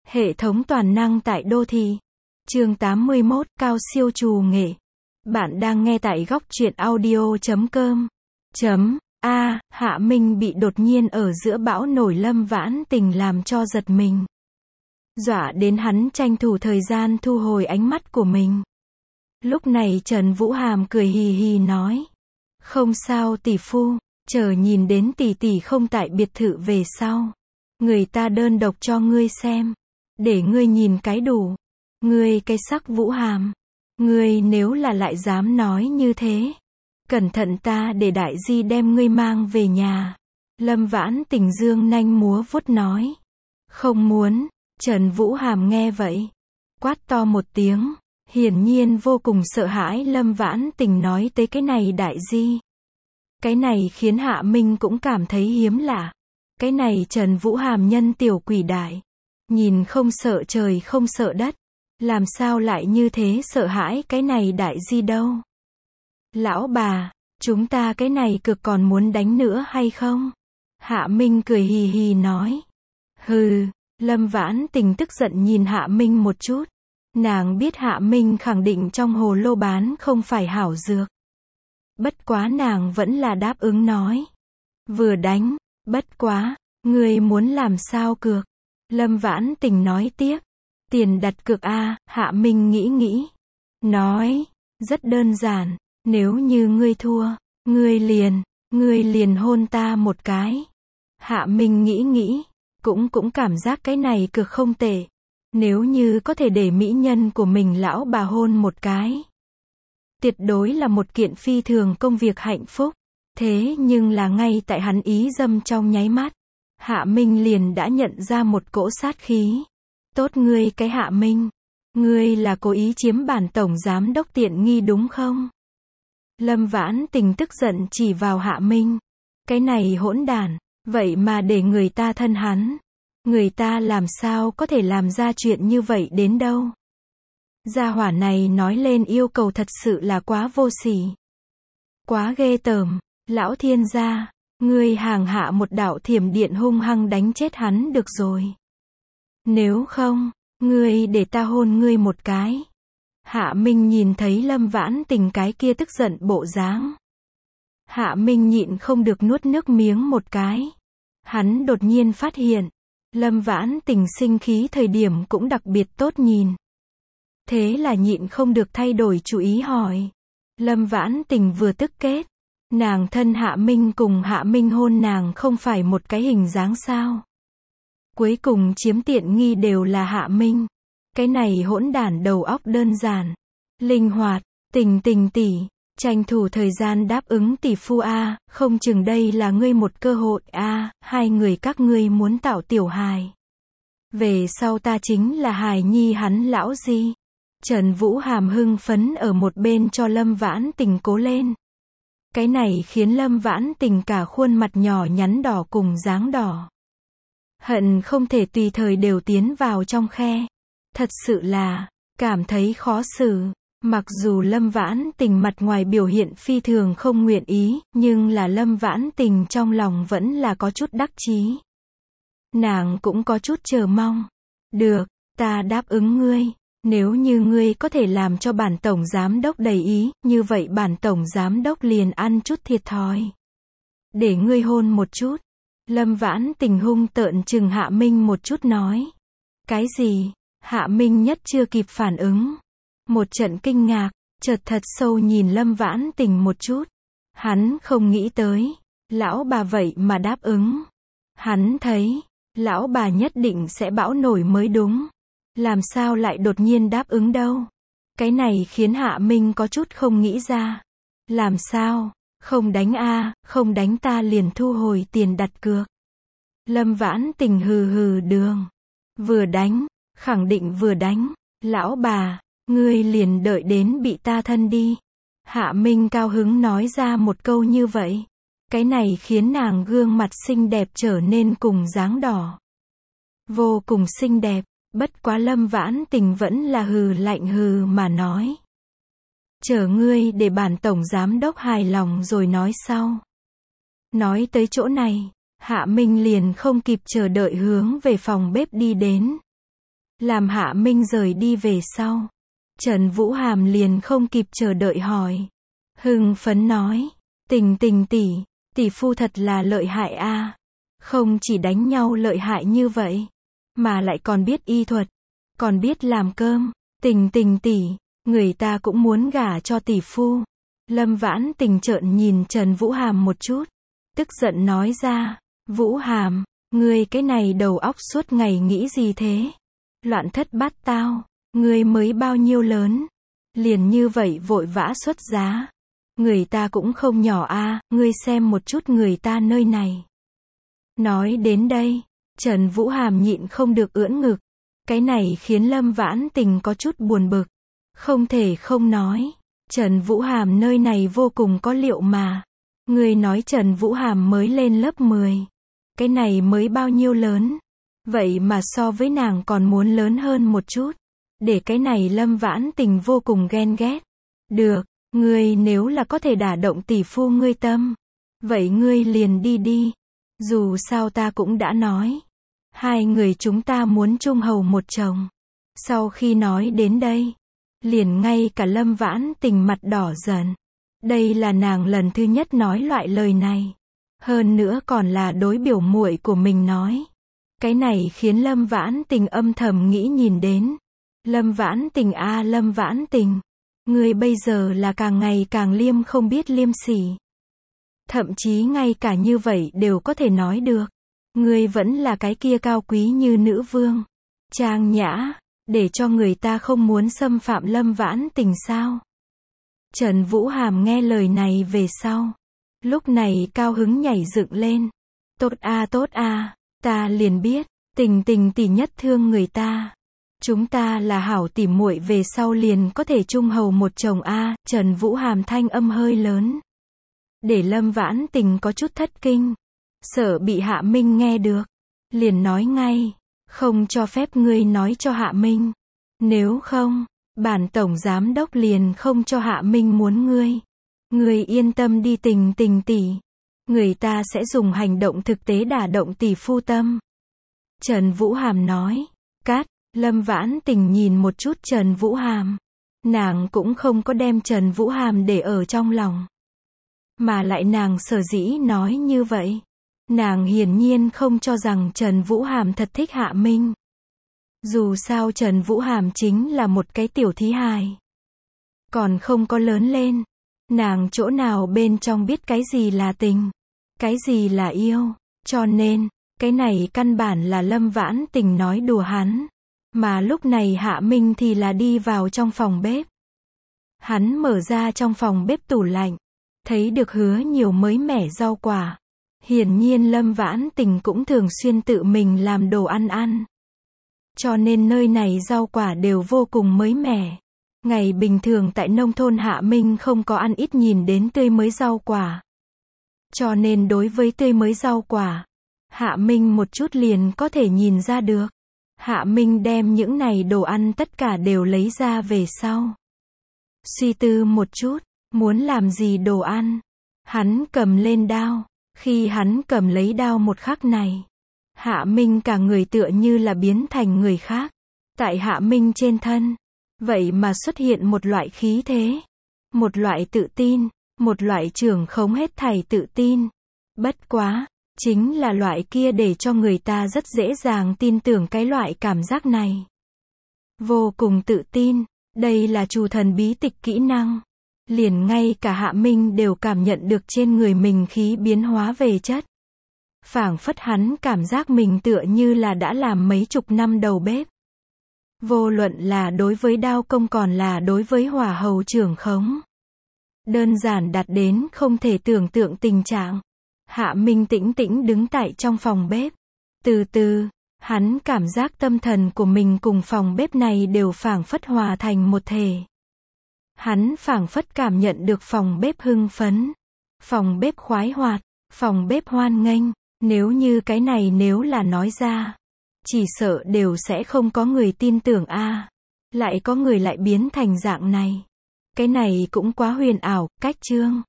Hệ thống toàn năng tại đô thị. Chương 81, cao siêu trù nghệ. Bạn đang nghe tại góc truyện audio.com. Hạ Minh bị đột nhiên ở giữa bão nổi Lâm Vãn Tình làm cho giật mình. Dọa đến hắn tranh thủ thời gian thu hồi ánh mắt của mình. Lúc này Trần Vũ Hàm cười hì hì nói. Không sao tỷ phu, chờ nhìn đến tỷ tỷ không tại biệt thự về sau. Người ta đơn độc cho ngươi xem. Để ngươi nhìn cái đủ. Ngươi cái sắc Vũ Hàm. Ngươi nếu là lại dám nói như thế. Cẩn thận ta để đại di đem ngươi mang về nhà. Lâm Vãn Tình dương nanh múa vuốt nói. Không muốn. Trần Vũ Hàm nghe vậy. Quát to một tiếng. Hiển nhiên vô cùng sợ hãi Lâm Vãn Tình nói tới cái này đại di. Cái này khiến Hạ Minh cũng cảm thấy hiếm lạ. Cái này Trần Vũ Hàm nhân tiểu quỷ đại. Nhìn không sợ trời không sợ đất. Làm sao lại như thế sợ hãi cái này đại di đâu. Lão bà, chúng ta cái này cực còn muốn đánh nữa hay không? Hạ Minh cười hì hì nói. Hừ, Lâm Vãn Tình tức giận nhìn Hạ Minh một chút. Nàng biết Hạ Minh khẳng định trong hồ lô bán không phải hảo dược. Bất quá nàng vẫn là đáp ứng nói. Vừa đánh, bất quá, ngươi muốn làm sao cược? Lâm Vãn Tình nói tiếp. Tiền đặt cược a, Hạ Minh nghĩ. Nói, rất đơn giản, nếu như ngươi thua, ngươi liền hôn ta một cái. Hạ Minh nghĩ, cũng cảm giác cái này cược không tệ. Nếu như có thể để mỹ nhân của mình lão bà hôn một cái. Tuyệt đối là một kiện phi thường công việc hạnh phúc. Thế nhưng là ngay tại hắn ý dâm trong nháy mắt. Hạ Minh liền đã nhận ra một cỗ sát khí. Tốt ngươi cái Hạ Minh. Ngươi là cố ý chiếm bản tổng giám đốc tiện nghi đúng không? Lâm Vãn Tình tức giận chỉ vào Hạ Minh. Cái này hỗn đản, vậy mà để người ta thân hắn. Người ta làm sao có thể làm ra chuyện như vậy đến đâu. Gia hỏa này nói lên yêu cầu thật sự là quá vô sỉ. Quá ghê tởm, lão thiên gia, ngươi hàng hạ một đạo thiểm điện hung hăng đánh chết hắn được rồi. Nếu không, ngươi để ta hôn ngươi một cái. Hạ Minh nhìn thấy Lâm Vãn Tình cái kia tức giận bộ dáng. Hạ Minh nhịn không được nuốt nước miếng một cái. Hắn đột nhiên phát hiện, Lâm Vãn Tình sinh khí thời điểm cũng đặc biệt tốt nhìn. Thế là nhịn không được thay đổi chủ ý hỏi. Lâm Vãn Tình vừa tức kết. Nàng thân Hạ Minh cùng Hạ Minh hôn nàng không phải một cái hình dáng sao. Cuối cùng chiếm tiện nghi đều là Hạ Minh. Cái này hỗn đản đầu óc đơn giản. Linh hoạt, Tình tỷ. Tranh thủ thời gian đáp ứng tỷ phu a, không chừng đây là ngươi một cơ hội a, hai người các ngươi muốn tạo tiểu hài. Về sau ta chính là hài nhi hắn lão gì. Trần Vũ Hàm hưng phấn ở một bên cho Lâm Vãn Tình cố lên. Cái này khiến Lâm Vãn Tình cả khuôn mặt nhỏ nhắn đỏ cùng dáng đỏ. Hận không thể tùy thời đều tiến vào trong khe. Thật sự là, cảm thấy khó xử. Mặc dù Lâm Vãn Tình mặt ngoài biểu hiện phi thường không nguyện ý, nhưng là Lâm Vãn Tình trong lòng vẫn là có chút đắc chí. Nàng cũng có chút chờ mong. Được, ta đáp ứng ngươi. Nếu như ngươi có thể làm cho bản tổng giám đốc đầy ý, như vậy bản tổng giám đốc liền ăn chút thiệt thòi. Để ngươi hôn một chút. Lâm Vãn Tình hung tợn chừng Hạ Minh một chút nói. Cái gì? Hạ Minh nhất chưa kịp phản ứng. Một trận kinh ngạc, chợt thật sâu nhìn Lâm Vãn Tình một chút. Hắn không nghĩ tới. Lão bà vậy mà đáp ứng. Hắn thấy, lão bà nhất định sẽ bão nổi mới đúng. Làm sao lại đột nhiên đáp ứng đâu? Cái này khiến Hạ Minh có chút không nghĩ ra. Làm sao? Không đánh a, không đánh ta liền thu hồi tiền đặt cược. Lâm Vãn Tình hừ đường. Vừa đánh, khẳng định vừa đánh. Lão bà, ngươi liền đợi đến bị ta thân đi. Hạ Minh cao hứng nói ra một câu như vậy. Cái này khiến nàng gương mặt xinh đẹp trở nên cùng dáng đỏ. Vô cùng xinh đẹp. Bất quá Lâm Vãn Tình vẫn là hừ lạnh hừ mà nói. Chờ ngươi để bản tổng giám đốc hài lòng rồi nói sau. Nói tới chỗ này, Hạ Minh liền không kịp chờ đợi hướng về phòng bếp đi đến. Làm Hạ Minh rời đi về sau, Trần Vũ Hàm liền không kịp chờ đợi hỏi. Hưng phấn nói, Tình Tình tỷ, tỷ phu thật là lợi hại a. Không chỉ đánh nhau lợi hại như vậy, mà lại còn biết y thuật, còn biết làm cơm. Tình Tình tỷ, người ta cũng muốn gả cho tỷ phu. Lâm Vãn Tình trợn nhìn Trần Vũ Hàm một chút, tức giận nói ra, Vũ Hàm, ngươi cái này đầu óc suốt ngày nghĩ gì thế? Loạn thất bát tao, ngươi mới bao nhiêu lớn, liền như vậy vội vã xuất giá. Người ta cũng không nhỏ a, ngươi xem một chút người ta nơi này. Nói đến đây, Trần Vũ Hàm nhịn không được ưỡn ngực. Cái này khiến Lâm Vãn Tình có chút buồn bực. Không thể không nói, Trần Vũ Hàm nơi này vô cùng có liệu mà. Người nói Trần Vũ Hàm mới lên lớp 10. Cái này mới bao nhiêu lớn. Vậy mà so với nàng còn muốn lớn hơn một chút. Để cái này Lâm Vãn Tình vô cùng ghen ghét. Được, ngươi nếu là có thể đả động tỷ phu ngươi tâm, vậy ngươi liền đi đi. Dù sao ta cũng đã nói, hai người chúng ta muốn chung hầu một chồng. Sau khi nói đến đây, liền ngay cả Lâm Vãn Tình mặt đỏ dần. Đây là nàng lần thứ nhất nói loại lời này. Hơn nữa còn là đối biểu muội của mình nói. Cái này khiến Lâm Vãn Tình âm thầm nghĩ nhìn đến. Lâm Vãn Tình a, Lâm Vãn Tình, ngươi bây giờ là càng ngày càng liêm không biết liêm sỉ. Thậm chí ngay cả như vậy đều có thể nói được. Ngươi vẫn là cái kia cao quý như nữ vương, trang nhã, để cho người ta không muốn xâm phạm Lâm Vãn Tình sao? Trần Vũ Hàm nghe lời này về sau, lúc này cao hứng nhảy dựng lên. Tốt a, ta liền biết, Tình Tình tỷ nhất thương người ta. Chúng ta là hảo tỉ muội, về sau liền có thể chung hầu một chồng a. Trần Vũ Hàm thanh âm hơi lớn, để Lâm Vãn Tình có chút thất kinh, sợ bị Hạ Minh nghe được, liền nói ngay, không cho phép ngươi nói cho Hạ Minh. Nếu không, bản tổng giám đốc liền không cho Hạ Minh muốn ngươi. Ngươi yên tâm đi Tình Tình tỷ, người ta sẽ dùng hành động thực tế đả động tỷ phu tâm. Trần Vũ Hàm nói. Cát. Lâm Vãn Tình nhìn một chút Trần Vũ Hàm. Nàng cũng không có đem Trần Vũ Hàm để ở trong lòng. Mà lại nàng sở dĩ nói như vậy, nàng hiển nhiên không cho rằng Trần Vũ Hàm thật thích Hạ Minh. Dù sao Trần Vũ Hàm chính là một cái tiểu thí hài, còn không có lớn lên. Nàng chỗ nào bên trong biết cái gì là tình, cái gì là yêu. Cho nên, cái này căn bản là Lâm Vãn Tình nói đùa hắn. Mà lúc này Hạ Minh thì là đi vào trong phòng bếp. Hắn mở ra trong phòng bếp tủ lạnh, thấy được hứa nhiều mới mẻ rau quả. Hiển nhiên Lâm Vãn Tình cũng thường xuyên tự mình làm đồ ăn. Cho nên nơi này rau quả đều vô cùng mới mẻ. Ngày bình thường tại nông thôn Hạ Minh không có ăn ít nhìn đến tươi mới rau quả. Cho nên đối với tươi mới rau quả, Hạ Minh một chút liền có thể nhìn ra được. Hạ Minh đem những này đồ ăn tất cả đều lấy ra về sau. Suy tư một chút, muốn làm gì đồ ăn. Hắn cầm lên đao. Khi hắn cầm lấy đao một khắc này, Hạ Minh cả người tựa như là biến thành người khác. Tại Hạ Minh trên thân, vậy mà xuất hiện một loại khí thế, một loại tự tin, một loại trưởng khống hết thảy tự tin. Bất quá, chính là loại kia để cho người ta rất dễ dàng tin tưởng cái loại cảm giác này. Vô cùng tự tin, đây là chủ thần bí tịch kỹ năng. Liền ngay cả Hạ Minh đều cảm nhận được trên người mình khí biến hóa về chất. Phảng phất hắn cảm giác mình tựa như là đã làm mấy chục năm đầu bếp. Vô luận là đối với đao công còn là đối với hỏa hầu trưởng khống. Đơn giản đạt đến không thể tưởng tượng tình trạng. Hạ Minh tĩnh tĩnh đứng tại trong phòng bếp. Từ từ, hắn cảm giác tâm thần của mình cùng phòng bếp này đều phảng phất hòa thành một thể. Hắn phảng phất cảm nhận được phòng bếp hưng phấn, phòng bếp khoái hoạt, phòng bếp hoan nghênh. Nếu như cái này nếu là nói ra, chỉ sợ đều sẽ không có người tin tưởng a. Lại có người lại biến thành dạng này. Cái này cũng quá huyền ảo, cách chương.